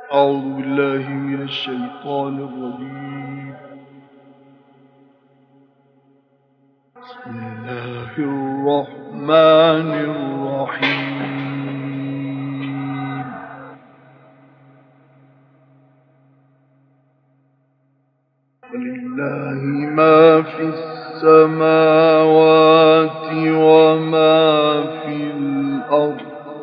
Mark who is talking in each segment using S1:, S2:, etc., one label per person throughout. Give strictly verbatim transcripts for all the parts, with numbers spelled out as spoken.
S1: أعوذ بالله من الشيطان الرجيم. بسم الله الرحمن الرحيم. ولله ما في السماوات وما في الأرض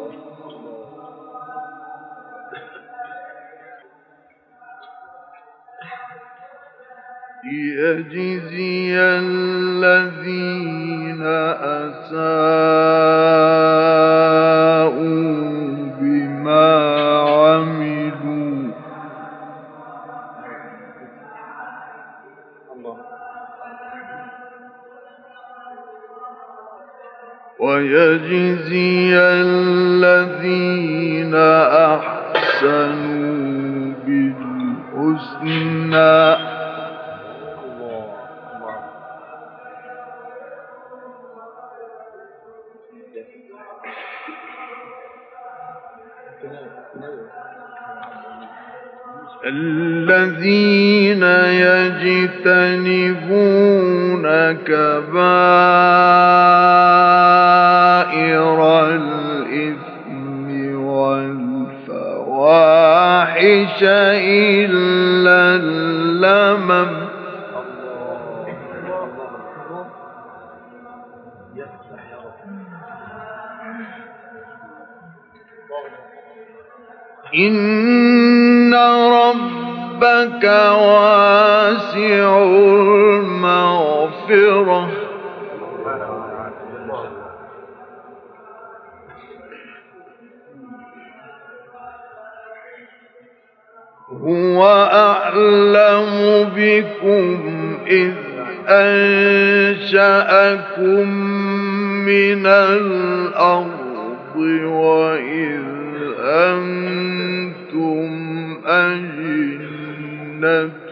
S1: ليجزي الذين أساءوا بما عملوا ويجزي الذين أحسنوا بالحسنى الذين يجتنبون كبائر الإثم والفواحش إلا اللمم إن ربك واسع المغفرة هو أعلم بكم إذ أنشأكم من الأرض وإذ أنتم أجنة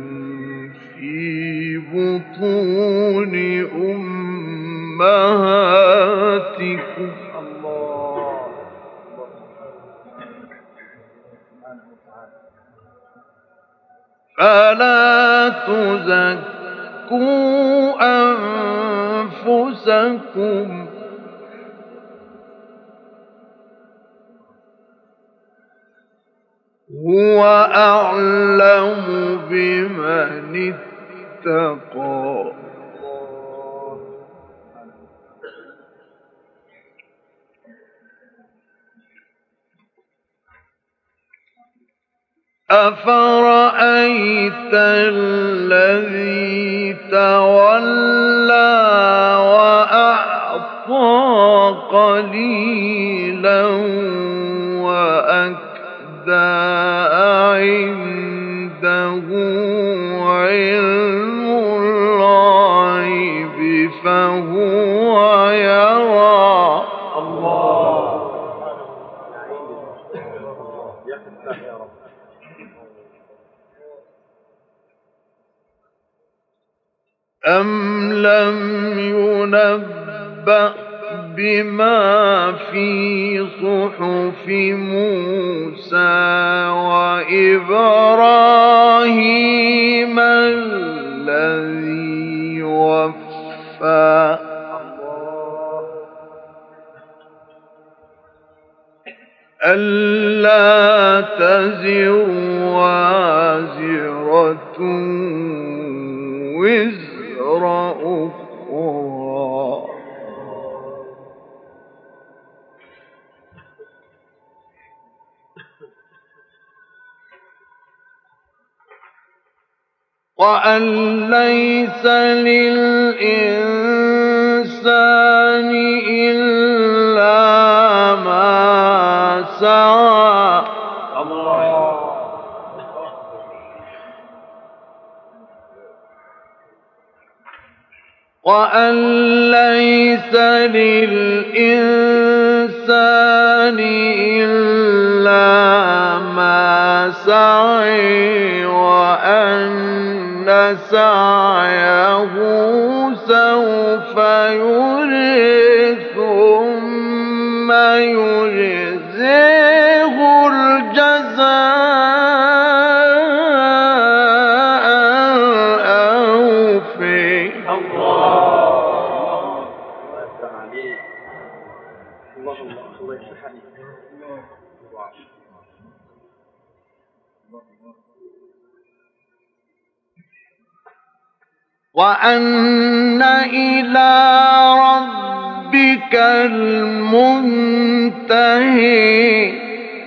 S1: في بطون أمهاتكم فلا تزكوا أنفسكم هو أعلم بمن اتقى أفرأيت الذي تولى وأعطى قليلا وأكدى عنده علم الغيب فهو يرى الله أم لم ينبأ بما في صحف موسى وإبراهيم الذي وفى ألا تزر وازرة وزر أخرى وأن ليس للإنسان إلا ما سعى وأن ليس للإنسان إلا ما سعى وأن سعيه سوف يرى ثم يجزيه الجزاء الأوفي.
S2: الله عليك. الله الله الله يفتح عليك.
S1: وأن إلى ربك المنتهي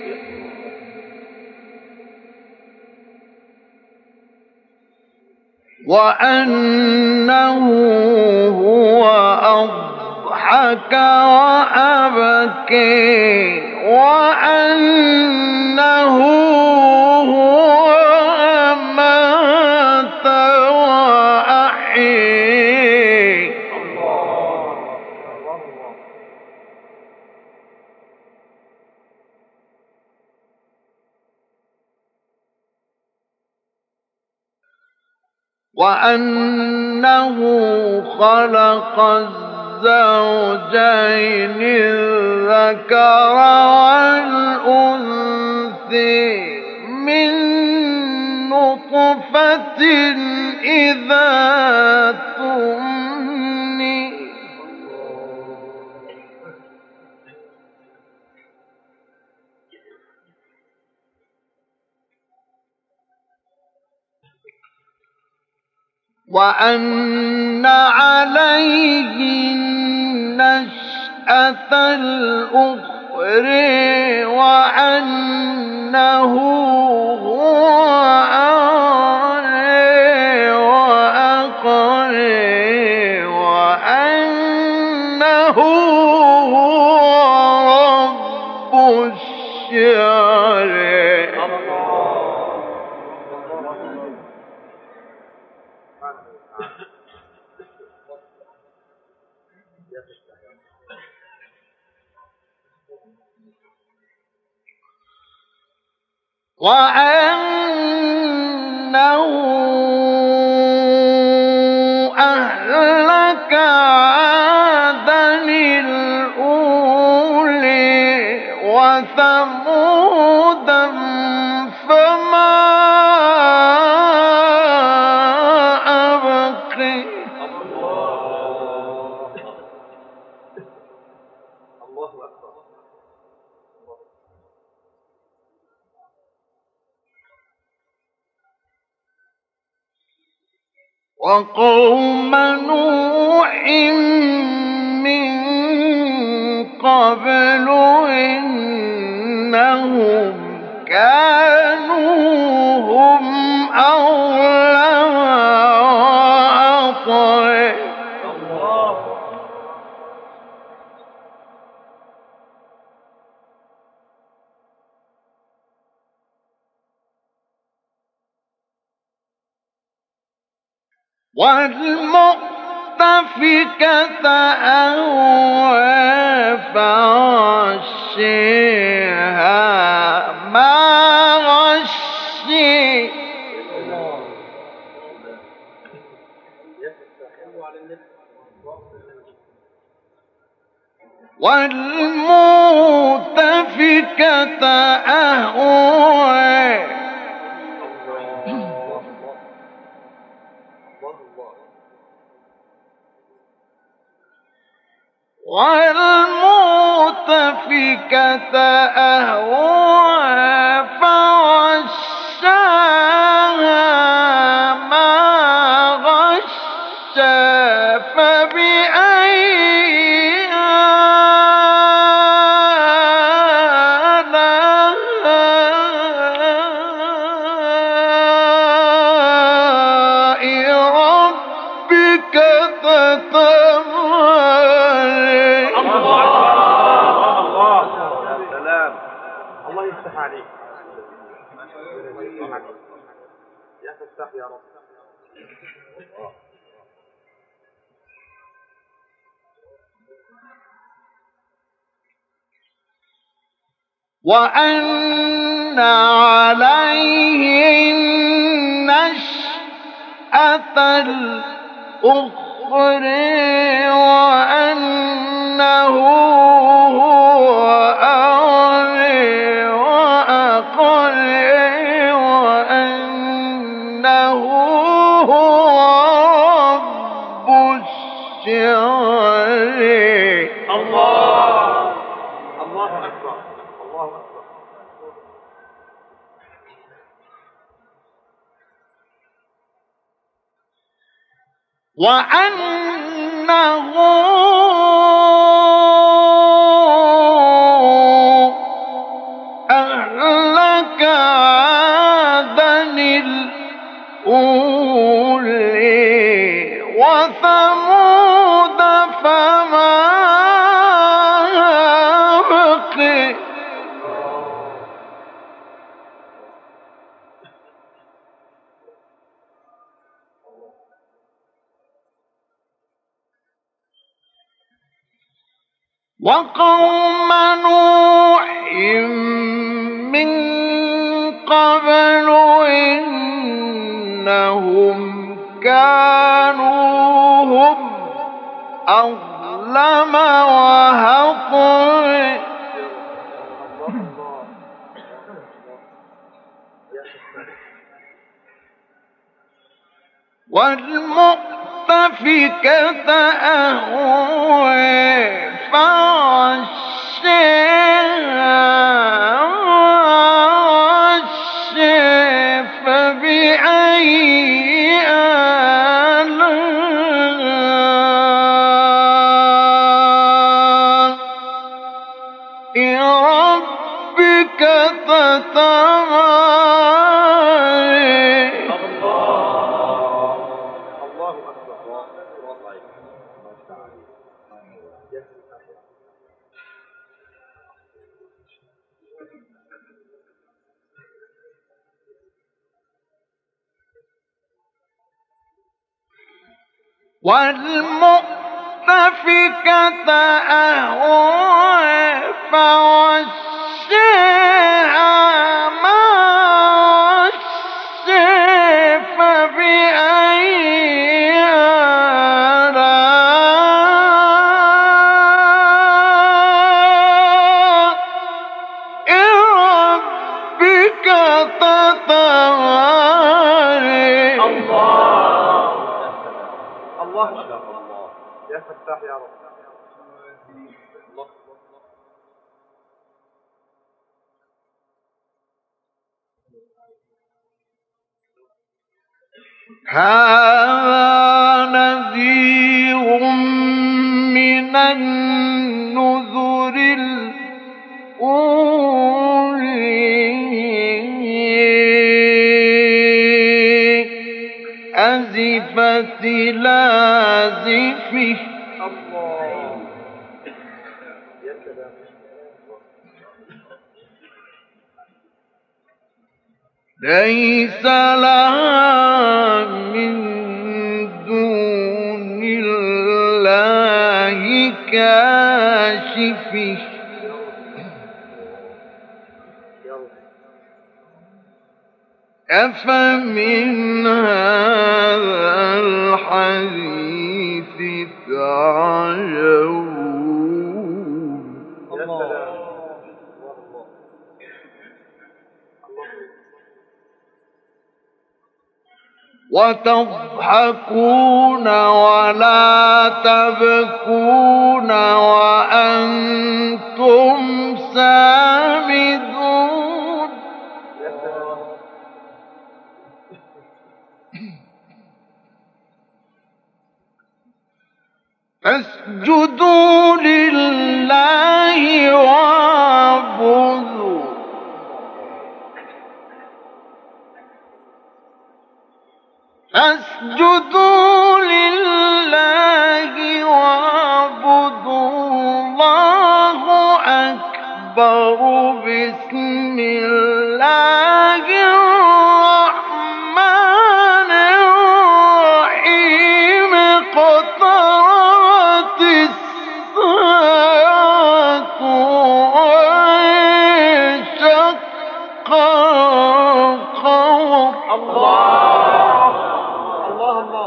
S1: وأنه هو أضحك وأبكي وأنه هو أمات وأحيي. وأنه خلق الزوجين الذكر والأنثى من نطفة إذا تمني وأن عليه النشأة الأخرى وأنه هو أغنى وأقنى وأنه هو رب الشعرى. وأنه أهلك عادا الأولى وثمودا فما أبقي. وقوم نوح من قبل إنهم كانوا هم أظلم وأطغى. والمؤتفكة أهوى فغشيها ما غشي. والمؤتفكة أهوى والمؤتفكة أهوى فغشاها ما غشا فبأي آلاء ربك تتمارى.
S2: الله يفتح عليك. يا فتاح يا رب.
S1: وأن عليه النشأة الأخرى وأنه هو أغنى وأقنى الشعر
S2: الله الله أكبر الله أكبر.
S1: وأنه أهلك عادا الأولي وثمود فما بقي وقوم نوح من قبل إنهم كانوا هم أظلم وأطغى والمؤتفكة أهوى فغشاها غشا فبأي آلاء ربك تتمارى
S2: الله أكبر.
S1: والمؤتفكة أهوى فغشاها ما غشا فبأي آلاء ربك تتمارى
S2: الله الله أكبر. يا فتاح يا رب. الله
S1: هذا نذير من النذر الأولي أزفت لازفه
S2: الله يا سلام.
S1: ليس لها من دون الله كاشفه أفمن هذا الحديث تعجبون
S2: يا سلام.
S1: وتضحكون ولا تبكون وأنتم سامدون فاسجدوا لله واعبدوا فاسجدوا لله واعبدوا الله أكبر بسم الله الرحمن الرحيم اقتربت الساعة وانشق القمر
S2: الله الله الله.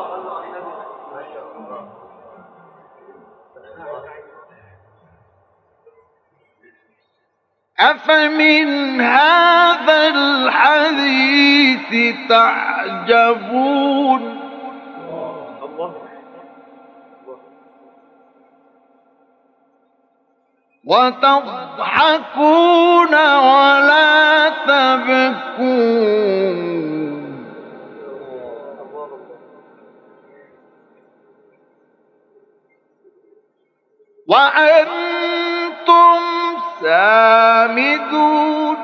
S1: أفمن هذا الحديث تعجبون
S2: الله
S1: وتضحكون ولا تبكون وأنتم سامدون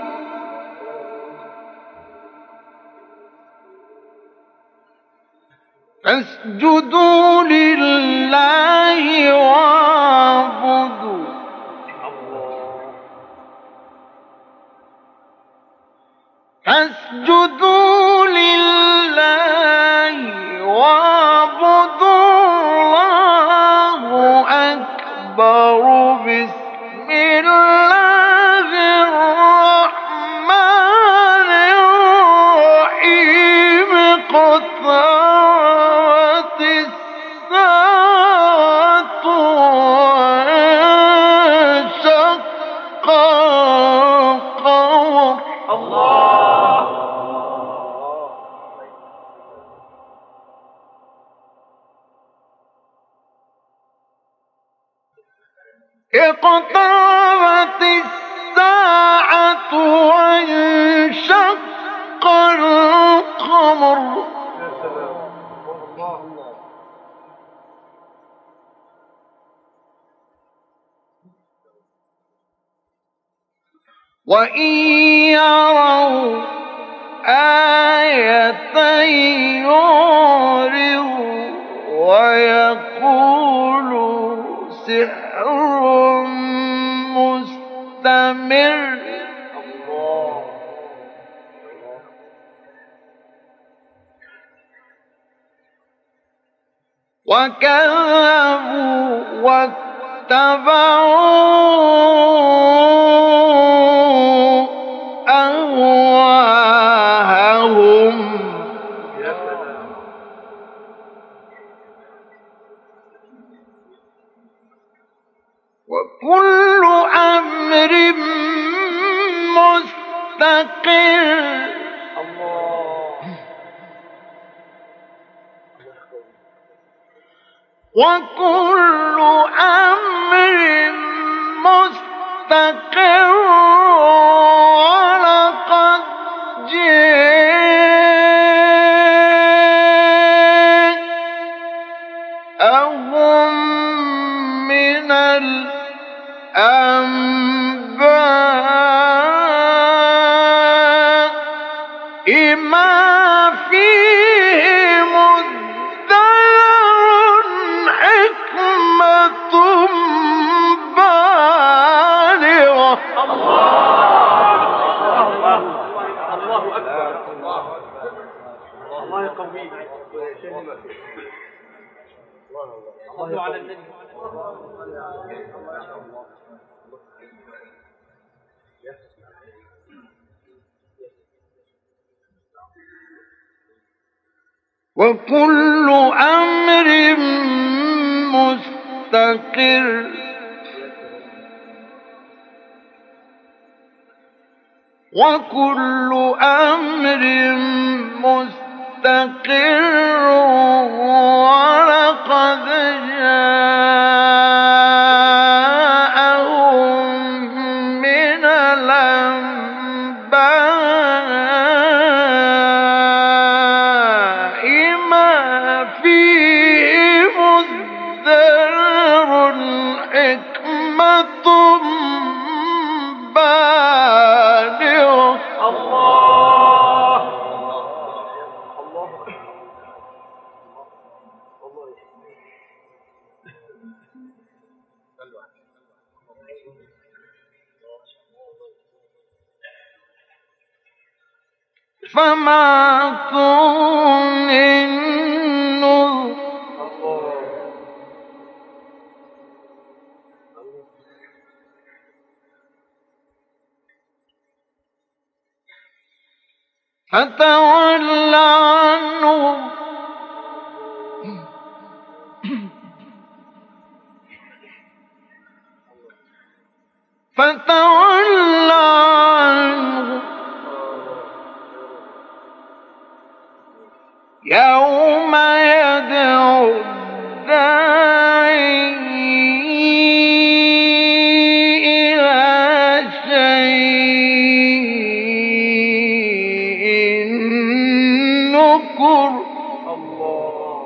S1: فاسجدوا لله واعبدوا فاسجدوا لله واعبدوا الله أكبر بسم الله الرحمن الرحيم اقتربت الساعة وانشق القمر الله اقتربت الساعة وانشق القمر وإن يروا آية يعرضوا ويقولوا سحر مستمر وكذبوا واتبعوا أهواءهم وكل أمر مستقر وكل أمر مستقر ولقد جاءهم من الأنباء ما فيه مدثر حكمة بالغة
S2: الله أكبر الله يقويك الله على النبي
S1: وكل أمر مستقر وكل أمر مستقر ولقد جاءهم من الأنباء ما فيه مزدجر حكمة بالغة
S2: الله الله
S1: فما تغني النذر فتول عنهم فتول عنهم يوم يدعو الداعي اشكر
S2: الله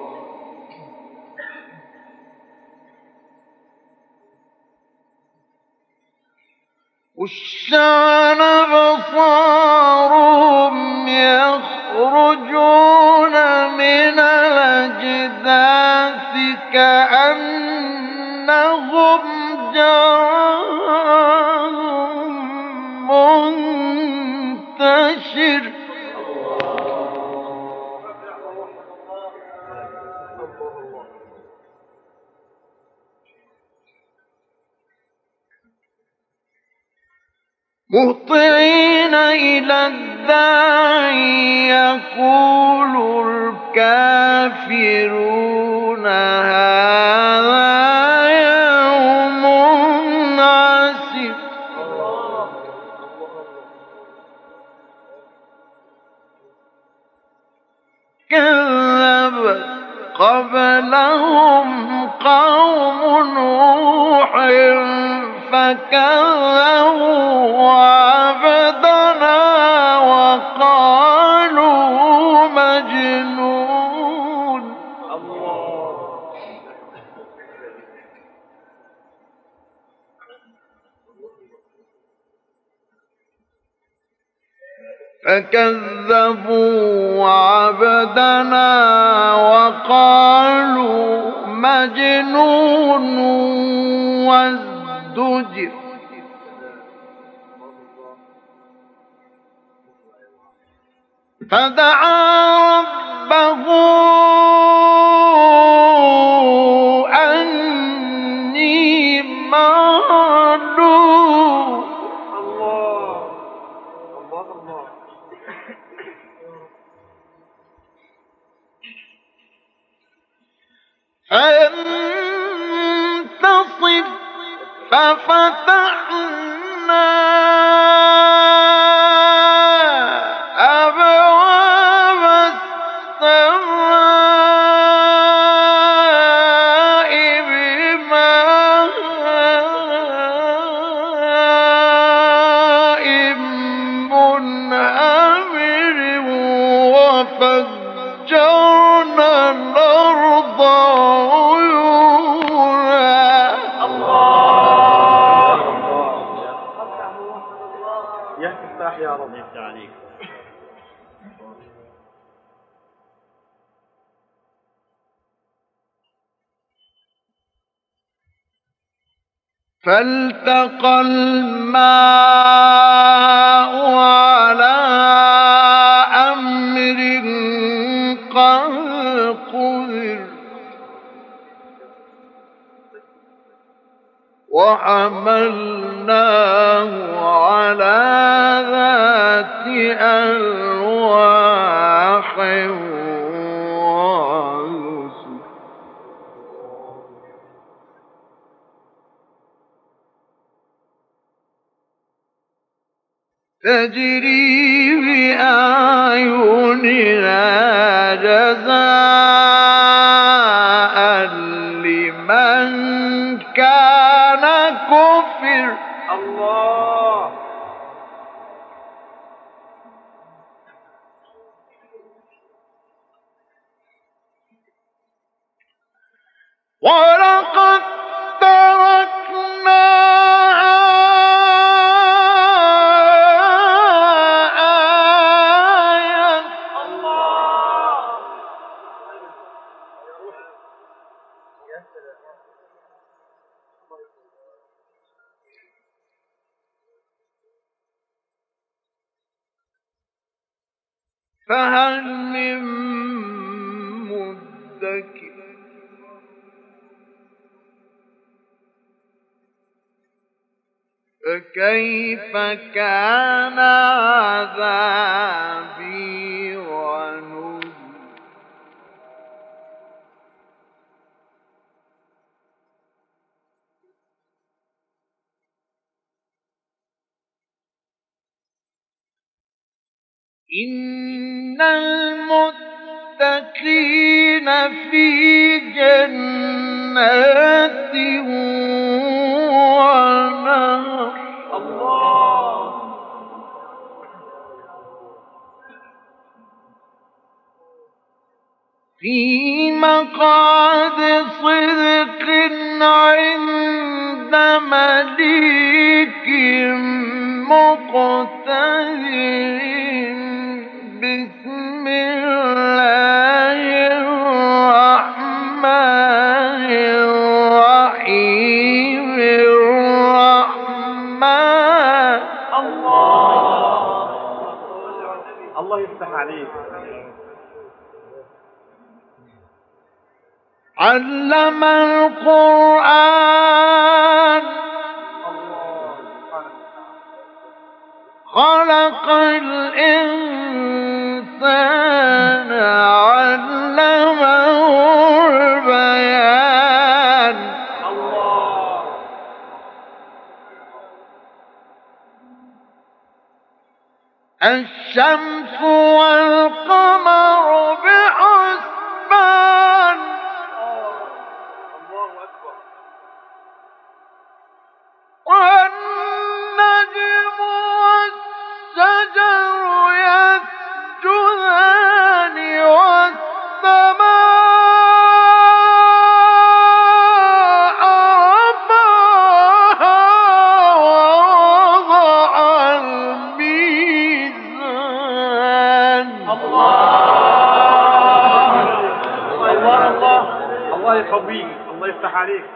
S1: خشعن أبصارهم يخرجون من الأجداث كأنهم جراد منتشر مهطعين إلى الداعي يقول الكافرون هذا يوم عسر كذبت قبلهم قوم نوح فكذبوا عبدنا وقالوا مجنون فكذبوا عبدنا وقالوا مجنون وازدجر فدعا ربه أني مغلوب
S2: الله الله الله
S1: فانتصر ففتحنا أبواب السماء بماء منهمر وفجرنا الأرض
S2: يا رب يفتح عليك.
S1: فالتقى الماء على أمر قد قدر وحملناه على ذات ألواح ودسر تجري بأعيننا جزاء لمن كان كفر
S2: الله
S1: ولقد تركناها آية فهل من مدكر فكيف كان عذابي ونذر إن المتقين في جنات ونهر في مقعد صدق عند مليك مقتدر. بسم الله الرحمن الرحيم. الرحمن
S2: الله الله يفتح عليك.
S1: علم القرآن خلق الإنسان علمه البيان.
S2: الله
S1: الشمس والقمر بحسبان.
S2: الله أكبر.
S1: والنجم والشجر يسجدان والسماء رفعها ووضع الميزان.
S2: الله الله الله الله يقويك. الله يفتح عليك.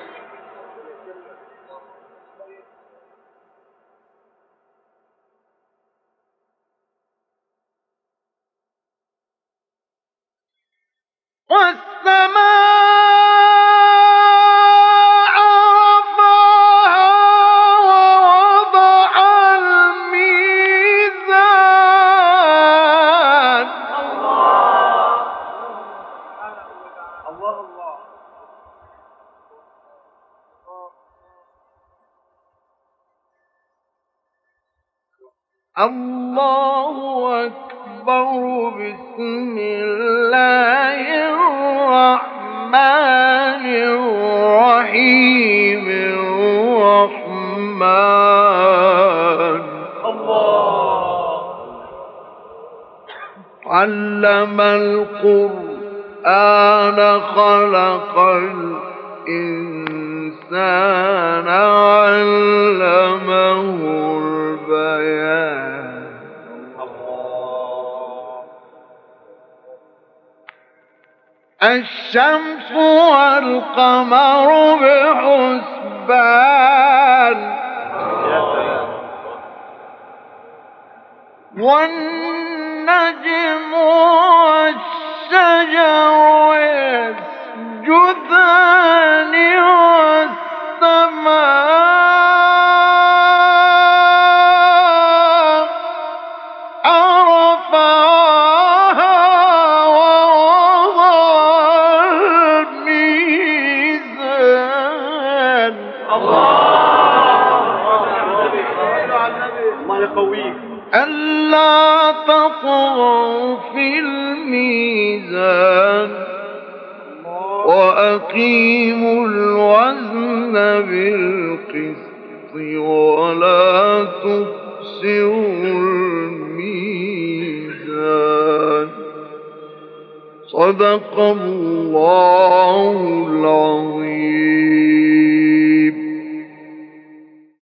S1: والسماء رفعها ووضع الميزان.
S2: الله الله الله
S1: الله أكبر. بسم الله الرحمن الرحيم. الرحمن
S2: الله
S1: علم القرآن خلق الإنسان علمه البيان. الشمس والقمر بحسبان. والنجم والشجر يسجدان والسماء رفعها ووضع الميزان.
S2: الله يقويك.
S1: ألا تطغوا في الميزان وأقيموا الوزن بالقسط ولا تخسروا الميزان. صدق الله